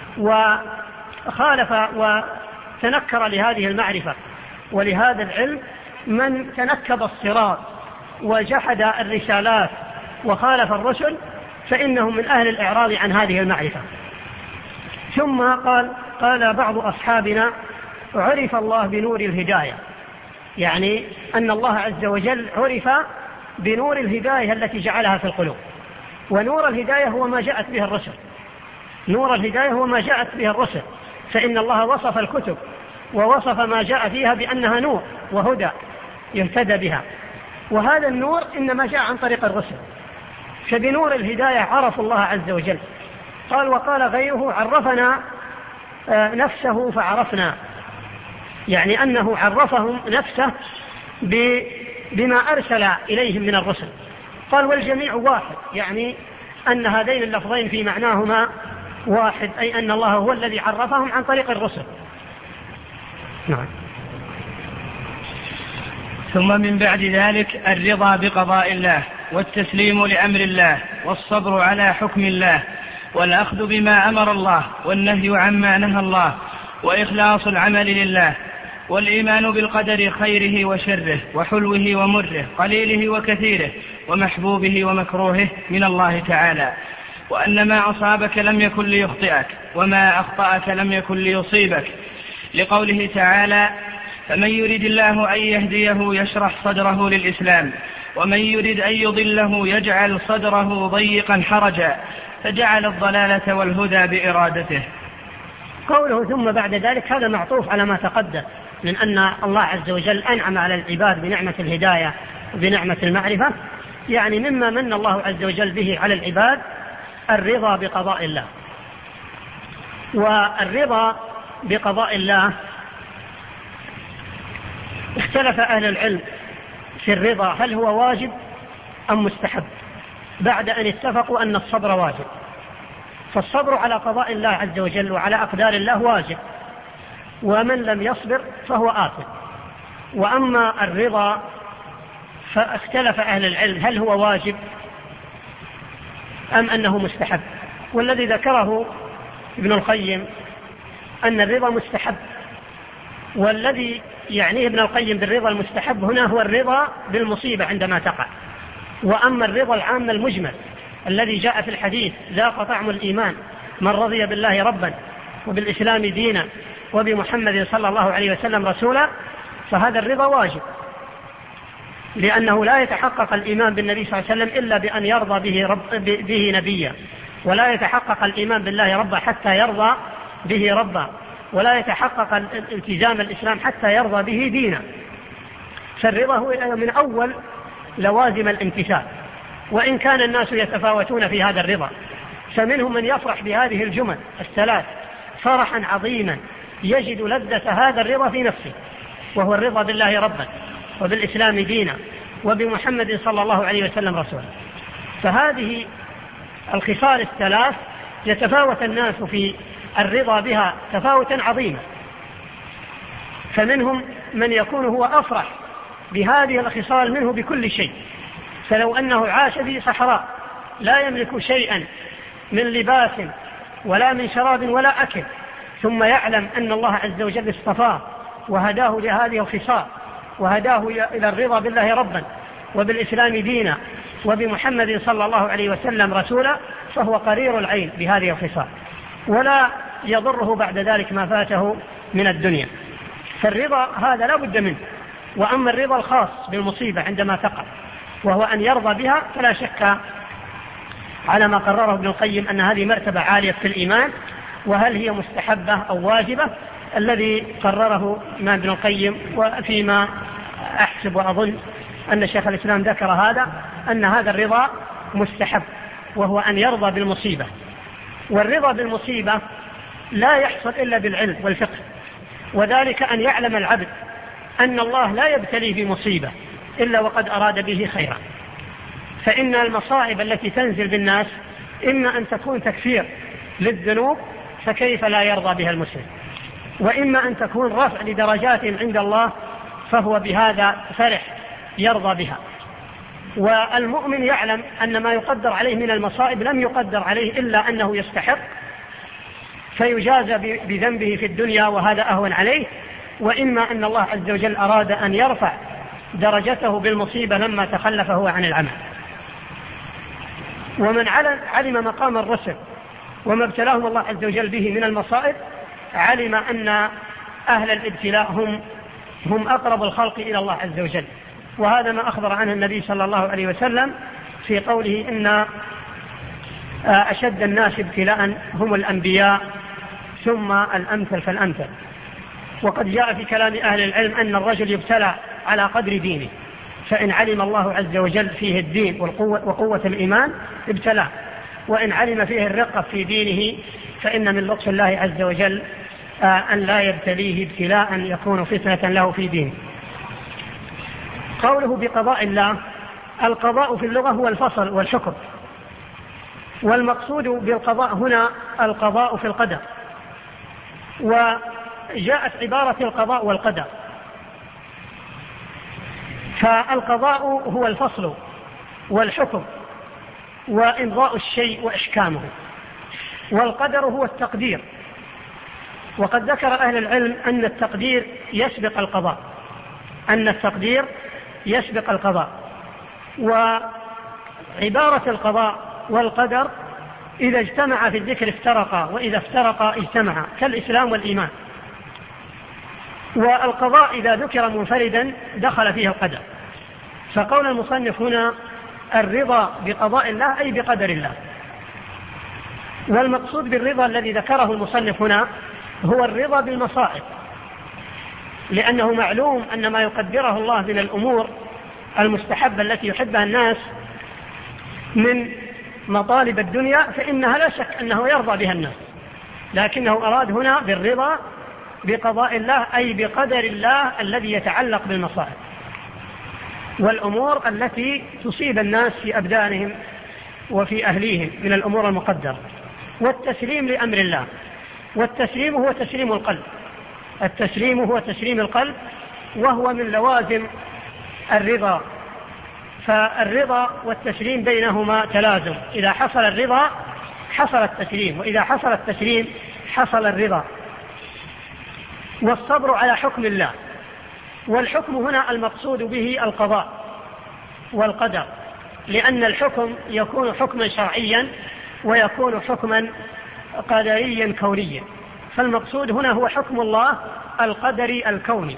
وخالف وتنكر لهذه المعرفة ولهذا العلم من تنكب الصراط وجحد الرسالات وخالف الرسل، فإنهم من أهل الإعراض عن هذه المعرفة. ثم قال قال بعض أصحابنا عرف الله بنور الهداية، يعني أن الله عز وجل عرف بنور الهداية التي جعلها في القلوب. ونور الهداية هو ما جاءت به الرسل، نور الهداية هو ما جاءت به الرسل، فإن الله وصف الكتب ووصف ما جاء فيها بأنها نور وهدى يهتدى بها، وهذا النور إنما جاء عن طريق الرسل. فبنور الهداية عرفوا الله عز وجل. قال وقال غيره عرفنا نفسه فعرفنا، يعني أنه عرفهم نفسه بما أرسل إليهم من الرسل. قال والجميع واحد، يعني أن هذين اللفظين في معناهما واحد، أي أن الله هو الذي عرفهم عن طريق الرسل. نعم. ثم من بعد ذلك الرضا بقضاء الله والتسليم لأمر الله والصبر على حكم الله والأخذ بما أمر الله والنهي عما نهى الله وإخلاص العمل لله والإيمان بالقدر خيره وشره وحلوه ومره قليله وكثيره ومحبوبه ومكروهه من الله تعالى، وأن ما أصابك لم يكن ليخطئك وما أخطأك لم يكن ليصيبك، لقوله تعالى فمن يريد الله أن يهديه يشرح صدره للإسلام ومن يريد أن يضله يجعل صدره ضيقا حرجا فجعل الضلالة والهدى بإرادته. قوله ثم بعد ذلك هذا معطوف على ما تقدم من أن الله عز وجل أنعم على العباد بنعمة الهداية وبنعمة المعرفة، يعني مما من الله عز وجل به على العباد الرضا بقضاء الله. والرضا بقضاء الله اختلف أهل العلم في الرضا هل هو واجب أم مستحب، بعد أن اتفقوا أن الصبر واجب. فالصبر على قضاء الله عز وجل وعلى أقدار الله واجب، ومن لم يصبر فهو آثم. وأما الرضا فاختلف أهل العلم هل هو واجب أم أنه مستحب، والذي ذكره ابن القيم أن الرضا مستحب، والذي يعنيه ابن القيم بالرضا المستحب هنا هو الرضا بالمصيبة عندما تقع. وأما الرضا العام المجمل الذي جاء في الحديث ذاق طعم الإيمان من رضي بالله ربا وبالإسلام دينا وبمحمد صلى الله عليه وسلم رسولا، فهذا الرضا واجب، لأنه لا يتحقق الإيمان بالنبي صلى الله عليه وسلم إلا بأن يرضى به, رب به نبيا، ولا يتحقق الإيمان بالله ربا حتى يرضى به ربا، ولا يتحقق التزام الإسلام حتى يرضى به دينا. فالرضا هو من أول لوازم الامتثال، وإن كان الناس يتفاوتون في هذا الرضا، فمنهم من يفرح بهذه الجمل الثلاث فرحا عظيما يجد لذة هذا الرضا في نفسه، وهو الرضا بالله ربا وبالإسلام دينا وبمحمد صلى الله عليه وسلم رسولا. فهذه الخصال الثلاث يتفاوت الناس في الرضا بها تفاوتا عظيما، فمنهم من يكون هو أفرح بهذه الخصال منه بكل شيء، فلو أنه عاش في صحراء لا يملك شيئا من لباس ولا من شراب ولا أكل، ثم يعلم أن الله عز وجل اصطفاه وهداه لهذه الخصال وهداه إلى الرضا بالله ربا وبالإسلام دينا وبمحمد صلى الله عليه وسلم رسولا، فهو قرير العين بهذه الخصال ولا يضره بعد ذلك ما فاته من الدنيا. فالرضا هذا لا بد منه. وأما الرضا الخاص بالمصيبة عندما تقع وهو أن يرضى بها، فلا شك على ما قرره ابن القيم أن هذه مرتبة عالية في الإيمان. وهل هي مستحبة أو واجبة؟ الذي قرره إمام ابن القيم، وفيما أحسب وأظن أن شيخ الإسلام ذكر هذا، أن هذا الرضا مستحب، وهو أن يرضى بالمصيبة. والرضا بالمصيبة لا يحصل إلا بالعلم والفقه، وذلك أن يعلم العبد أن الله لا يبتلي بمصيبة إلا وقد أراد به خيرا. فإن المصائب التي تنزل بالناس إما أن تكون تكفير للذنوب، فكيف لا يرضى بها المسلم، وإما أن تكون رفع لدرجات عند الله، فهو بهذا فرح يرضى بها. والمؤمن يعلم أن ما يقدر عليه من المصائب لم يقدر عليه إلا أنه يستحق، فيجازى بذنبه في الدنيا وهذا أهون عليه، وإما أن الله عز وجل أراد أن يرفع درجته بالمصيبة لما تخلف هو عن العمل. ومن علم مقام الرسل وما ابتلاهم الله عز وجل به من المصائب، علم أن أهل الابتلاء هم, هم أقرب الخلق إلى الله عز وجل. وهذا ما أخبر عنه النبي صلى الله عليه وسلم في قوله إن أشد الناس ابتلاء هم الأنبياء ثم الأمثل فالأمثل. وقد جاء في كلام أهل العلم أن الرجل يبتلى على قدر دينه، فإن علم الله عز وجل فيه الدين والقوة وقوة الإيمان ابتلاه، وإن علم فيه الرقة في دينه فإن من لطف الله عز وجل أن لا يبتليه ابتلاء يكون فتنة له في دينه. قوله بقضاء الله، القضاء في اللغة هو الفصل والحكم، والمقصود بالقضاء هنا القضاء في القدر، وجاءت عبارة القضاء والقدر، فالقضاء هو الفصل والحكم وإمضاء الشيء وإحكامه، والقدر هو التقدير. وقد ذكر أهل العلم أن التقدير يسبق القضاء، أن التقدير يسبق القضاء، وعبارة القضاء والقدر إذا اجتمع في الذكر افترقا، وإذا افترقا اجتمعا، كالإسلام والإيمان. والقضاء إذا ذكر منفردا دخل فيه القدر، فقول المصنف هنا الرضا بقضاء الله أي بقدر الله. والمقصود بالرضا الذي ذكره المصنف هنا هو الرضا بالمصائب، لأنه معلوم أن ما يقدره الله من الأمور المستحبة التي يحبها الناس من مطالب الدنيا فإنها لا شك أنه يرضى بها الناس، لكنه أراد هنا بالرضا بقضاء الله أي بقدر الله الذي يتعلق بالمصائب والأمور التي تصيب الناس في أبدانهم وفي أهليهم من الأمور المقدرة، والتسليم لأمر الله. والتسليم هو تسليم القلب، التسليم هو تسليم القلب، وهو من لوازم الرضا. فالرضا والتسليم بينهما تلازم، إذا حصل الرضا حصل التسليم، وإذا حصل التسليم حصل الرضا. والصبر على حكم الله، والحكم هنا المقصود به القضاء والقدر، لأن الحكم يكون حكما شرعيا ويكون حكما قدريا كونيا، فالمقصود هنا هو حكم الله القدري الكوني،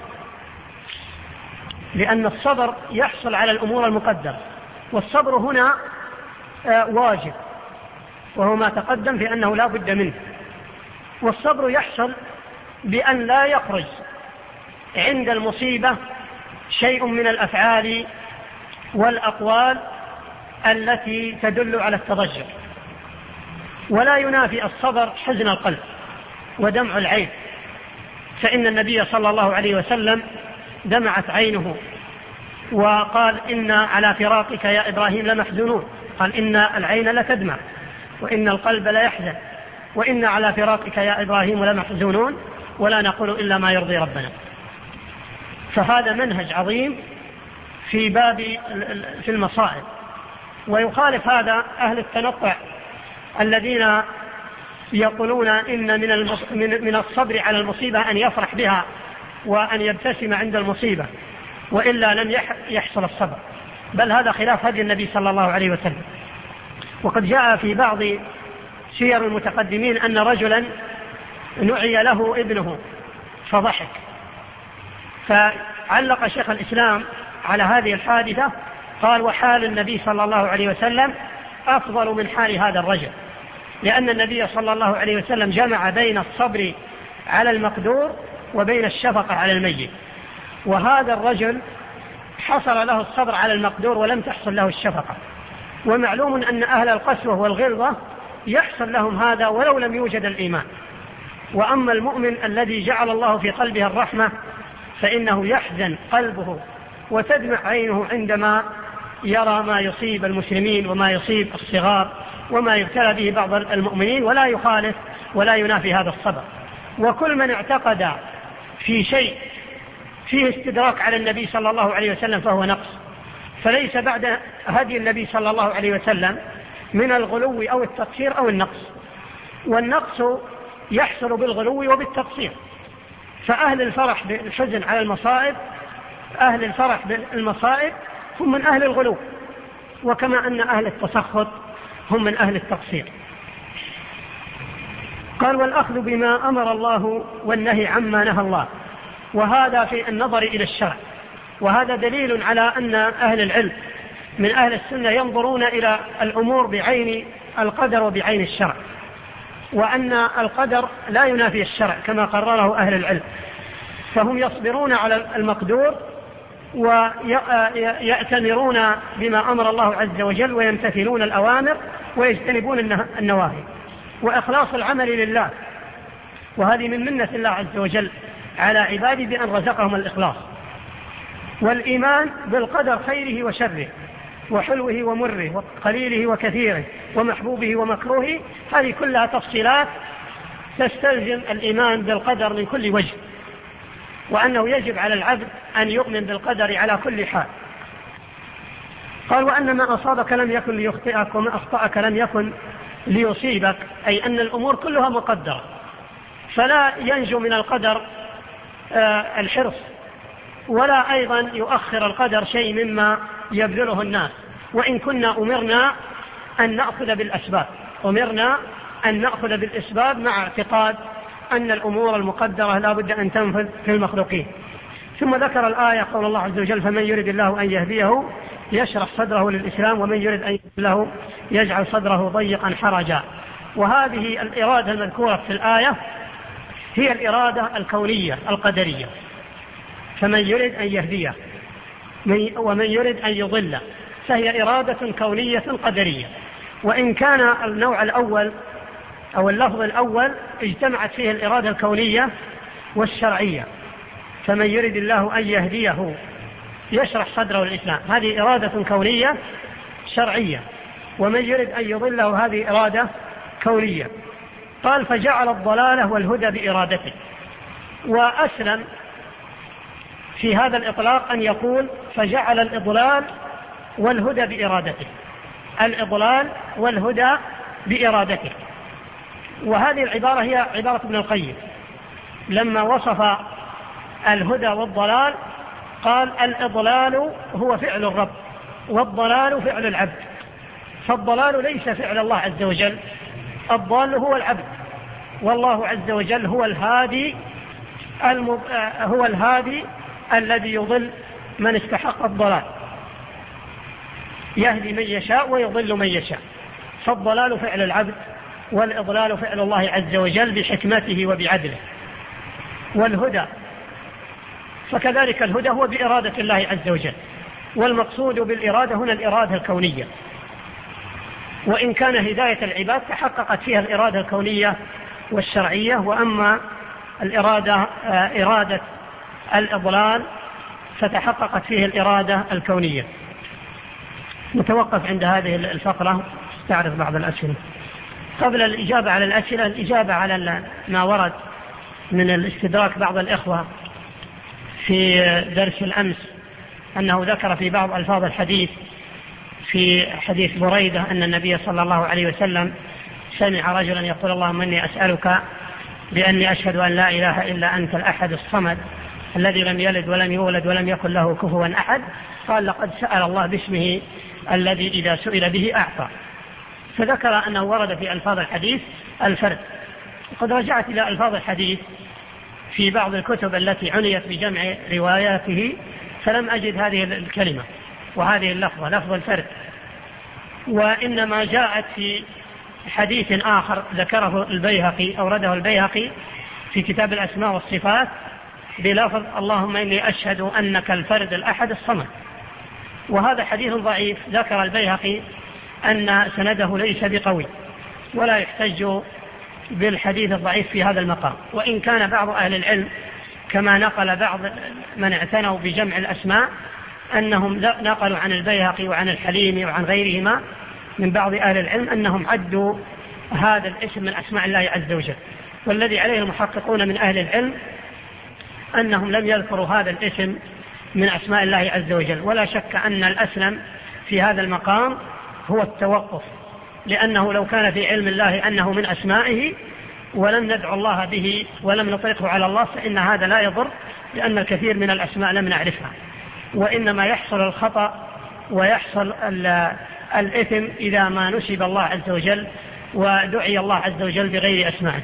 لأن الصبر يحصل على الأمور المقدرة، والصبر هنا واجب وهو ما تقدم في أنه لا بد منه. والصبر يحصل بأن لا يخرج عند المصيبة شيء من الأفعال والأقوال التي تدل على التضجر، ولا ينافي الصبر حزن القلب ودمع العين، فإن النبي صلى الله عليه وسلم دمعت عينه وقال إن على فراقك يا إبراهيم لمحزونون، قال إن العين لتدمع وإن القلب لا يحزن، وإن على فراقك يا إبراهيم لمحزونون ولا نقول إلا ما يرضي ربنا. فهذا منهج عظيم في باب في المصائب. ويخالف هذا أهل التنطع الذين يقولون إن من من الصبر على المصيبة أن يفرح بها وأن يبتسم عند المصيبة، وإلا لم يحصل الصبر، بل هذا خلاف هدي النبي صلى الله عليه وسلم. وقد جاء في بعض سير المتقدمين أن رجلا نعي له ابنه فضحك، فعلق شيخ الإسلام على هذه الحادثة قال وحال النبي صلى الله عليه وسلم أفضل من حال هذا الرجل، لأن النبي صلى الله عليه وسلم جمع بين الصبر على المقدور وبين الشفقة على الميت، وهذا الرجل حصل له الصبر على المقدور ولم تحصل له الشفقة. ومعلوم أن أهل القسوة والغلظة يحصل لهم هذا ولو لم يوجد الإيمان. وأما المؤمن الذي جعل الله في قلبه الرحمة فإنه يحزن قلبه وتدمع عينه عندما يرى ما يصيب المسلمين وما يصيب الصغار وما يبتلى به بعض المؤمنين، ولا يخالف ولا ينافي هذا الصبر. وكل من اعتقد في شيء فيه استدراك على النبي صلى الله عليه وسلم فهو نقص، فليس بعد هدي النبي صلى الله عليه وسلم من الغلو أو التقصير أو النقص، والنقص يحصل بالغلو وبالتقصير. فأهل الفرح بالحزن على المصائب، أهل الفرح بالمصائب هم من أهل الغلو، وكما أن أهل التسخط هم من أهل التقصير. قال والأخذ بما أمر الله والنهي عما نهى الله، وهذا في النظر إلى الشرع، وهذا دليل على أن أهل العلم من أهل السنة ينظرون إلى الأمور بعين القدر وبعين الشرع، وأن القدر لا ينافي الشرع كما قرره أهل العلم. فهم يصبرون على المقدور ويأتمرون بما أمر الله عز وجل ويمتثلون الأوامر ويجتنبون النواهي، وإخلاص العمل لله. وهذه من منة الله عز وجل على عباده بأن رزقهم الإخلاص. والإيمان بالقدر خيره وشره وحلوه ومره وقليله وكثيره ومحبوبه ومكروهه، هذه كلها تفصيلات تستلزم الإيمان بالقدر من كل وجه، وأنه يجب على العبد أن يؤمن بالقدر على كل حال. قال وأن ما أصابك لم يكن ليخطئك وما أخطأك لم يكن ليصيبك، أي أن الأمور كلها مقدرة، فلا ينجو من القدر الحرص، ولا أيضا يؤخر القدر شيء مما يبذله الناس. وإن كنا أمرنا أن نأخذ بالأسباب، أمرنا أن نأخذ بالأسباب مع اعتقاد أن الأمور المقدرة لا بد أن تنفذ في المخلوقين. ثم ذكر الآية قول الله عز وجل فمن يرد الله أن يهديه يشرح صدره للإسلام ومن يرد أن يهديه يجعل صدره ضيقا حرجا. وهذه الإرادة المذكورة في الآية هي الإرادة الكونية القدرية، فمن يرد أن يهديه ومن يرد أن يضله، فهي إرادة كونية قدرية. وإن كان النوع الأول أو اللفظ الأول اجتمعت فيه الإرادة الكونية والشرعية، فمن يرد الله أن يهديه يشرح صدره للإسلام، هذه إرادة كونية شرعية، ومن يرد أن يضله هذه إرادة كونية. قال فجعل الضلالة والهدى بإرادته. وأسلم في هذا الإطلاق أن يقول فجعل الإضلال والهدى بإرادته، الإضلال والهدى بإرادته. وهذه العبارة هي عبارة ابن القيم لما وصف الهدى والضلال، قال الإضلال هو فعل الرب والضلال فعل العبد، فالضلال ليس فعل الله عز وجل، الضال هو العبد، والله عز وجل هو الهادي المب... هو الهادي الذي يضل من استحق الضلال، يهدي من يشاء ويضل من يشاء. فالضلال فعل العبد والإضلال فعل الله عز وجل بحكمته وبعدله. والهدى فكذلك الهدى هو بإرادة الله عز وجل، والمقصود بالإرادة هنا الإرادة الكونية. وإن كان هداية العباد تحققت فيها الإرادة الكونية والشرعية، وأما الإرادة إرادة الإضلال فتحققت فيه الإرادة الكونية. نتوقف عند هذه الفقرة استعرض بعض الأسئلة. قبل الإجابة على الأسئلة، الإجابة على ما ورد من الاستدراك بعض الإخوة في درس الأمس أنه ذكر في بعض ألفاظ الحديث في حديث بريدة أن النبي صلى الله عليه وسلم سمع رجلا يقول اللهم إني أسألك بأني أشهد أن لا إله إلا أنت الأحد الصمد الذي لم يلد ولم يولد ولم يكن له كفوا أحد. قال لقد سأل الله باسمه الذي إذا سئل به أعطى. فذكر أنه ورد في ألفاظ الحديث الفرد. وقد رجعت إلى ألفاظ الحديث في بعض الكتب التي عنيت بجمع رواياته فلم أجد هذه الكلمة وهذه اللفظة لفظ الفرد، وإنما جاءت في حديث آخر ذكره البيهقي أورده البيهقي في كتاب الأسماء والصفات بلفظ اللهم إني أشهد أنك الفرد الأحد الصمد. وهذا حديث ضعيف ذكر البيهقي أن سنده ليس بقوي ولا يحتج بالحديث الضعيف في هذا المقام. وإن كان بعض أهل العلم كما نقل بعض من اعتنوا بجمع الأسماء أنهم نقلوا عن البيهقي وعن الحليمي وعن غيرهما من بعض أهل العلم أنهم عدوا هذا الاسم من أسماء الله عز وجل، والذي عليه المحققون من أهل العلم أنهم لم يذكروا هذا الاسم من أسماء الله عز وجل. ولا شك أن الأسلم في هذا المقام هو التوقف، لأنه لو كان في علم الله أنه من أسمائه ولم ندعو الله به ولم نطلقه على الله فإن هذا لا يضر، لأن الكثير من الأسماء لم نعرفها، وإنما يحصل الخطأ ويحصل الإثم إذا ما نسب الله عز وجل ودعي الله عز وجل بغير أسمائه.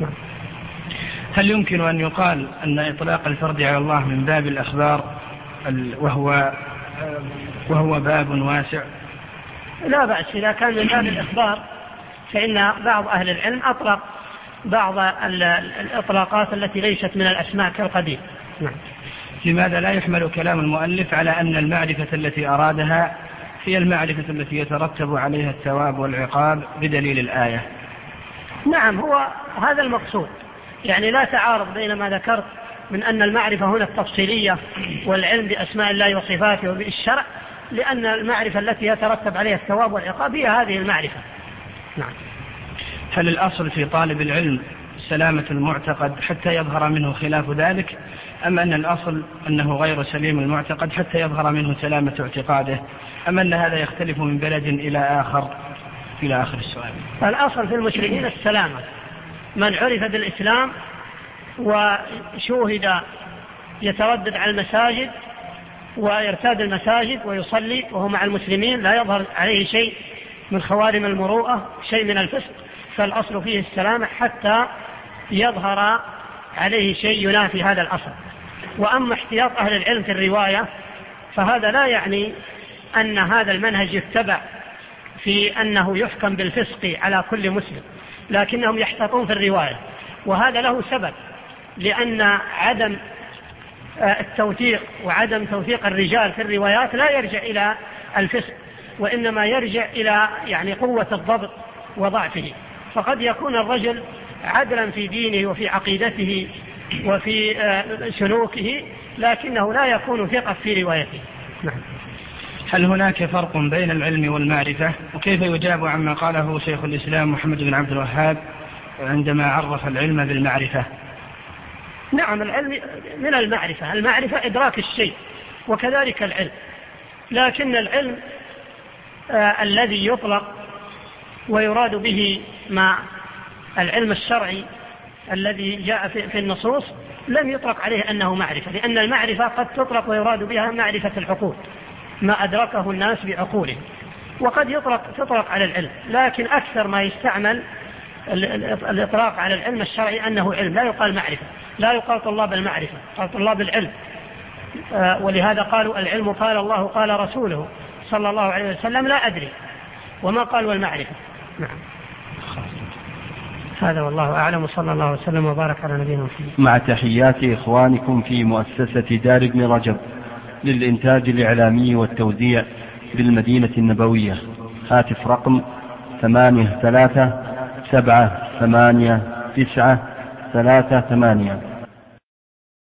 هل يمكن أن يقال أن إطلاق الفرد على الله من باب الأخبار وهو وهو باب واسع؟ لا بأس إذا كان من باب الإخبار، فإن بعض أهل العلم أطلق بعض الإطلاقات التي ليست من الأسماء كالقديم، نعم. لماذا لا يحمل كلام المؤلف على أن المعرفة التي أرادها هي المعرفة التي يترتب عليها الثواب والعقاب بدليل الآية؟ نعم، هو هذا المقصود، يعني لا تعارض بين ما ذكرت من أن المعرفة هنا التفصيلية والعلم بأسماء الله وصفاته وبالشرع، لأن المعرفة التي يترتب عليها الثواب والعقاب هي هذه المعرفة. نعم. هل الأصل في طالب العلم سلامة المعتقد حتى يظهر منه خلاف ذلك، أم أن الأصل أنه غير سليم المعتقد حتى يظهر منه سلامة اعتقاده، أم أن هذا يختلف من بلد إلى آخر؟ إلى آخر السؤال. الأصل في المسلمين السلامة، من عرف بالإسلام وشوهد يتردد على المساجد ويرتاد المساجد ويصلي وهو مع المسلمين لا يظهر عليه شيء من خوارم المروءة، شيء من الفسق، فالأصل فيه السلامة حتى يظهر عليه شيء ينافي هذا الأصل. وأما احتياط أهل العلم في الرواية فهذا لا يعني أن هذا المنهج يتبع في أنه يحكم بالفسق على كل مسلم، لكنهم يحتاطون في الرواية، وهذا له سبب، لأن عدم التوثيق وعدم توثيق الرجال في الروايات لا يرجع إلى الفسق، وإنما يرجع إلى يعني قوة الضبط وضعفه. فقد يكون الرجل عدلا في دينه وفي عقيدته وفي سلوكه، لكنه لا يكون ثقة في روايته. نعم. هل هناك فرق بين العلم والمعرفة؟ وكيف يجاب عما قاله شيخ الإسلام محمد بن عبد الوهاب عندما عرف العلم بالمعرفة؟ نعم، العلم من المعرفة، المعرفة إدراك الشيء، وكذلك العلم، لكن العلم آه الذي يطلق ويراد به مع العلم الشرعي الذي جاء في, في النصوص لم يطلق عليه أنه معرفة، لأن المعرفة قد تطلق ويراد بها معرفة العقول، ما أدركه الناس بعقولهم، وقد يطلق تطلق على العلم، لكن أكثر ما يستعمل الإطلاق على العلم الشرعي أنه علم، لا يقال معرفة، لا يقال طلاب المعرفة، قال طلاب العلم. آه ولهذا قالوا العلم قال الله قال رسوله صلى الله عليه وسلم لا أدري، وما قالوا المعرفة. نعم. هذا والله أعلم، وصلى الله وسلم وبارك على نبينا محمد. مع تحيات إخوانكم في مؤسسة دار ابن رجب للإنتاج الإعلامي والتوزيع بالمدينة النبوية. هاتف رقم ثمانية ثلاثة سبعة ثمانية تسعة ثلاثة ثمانية.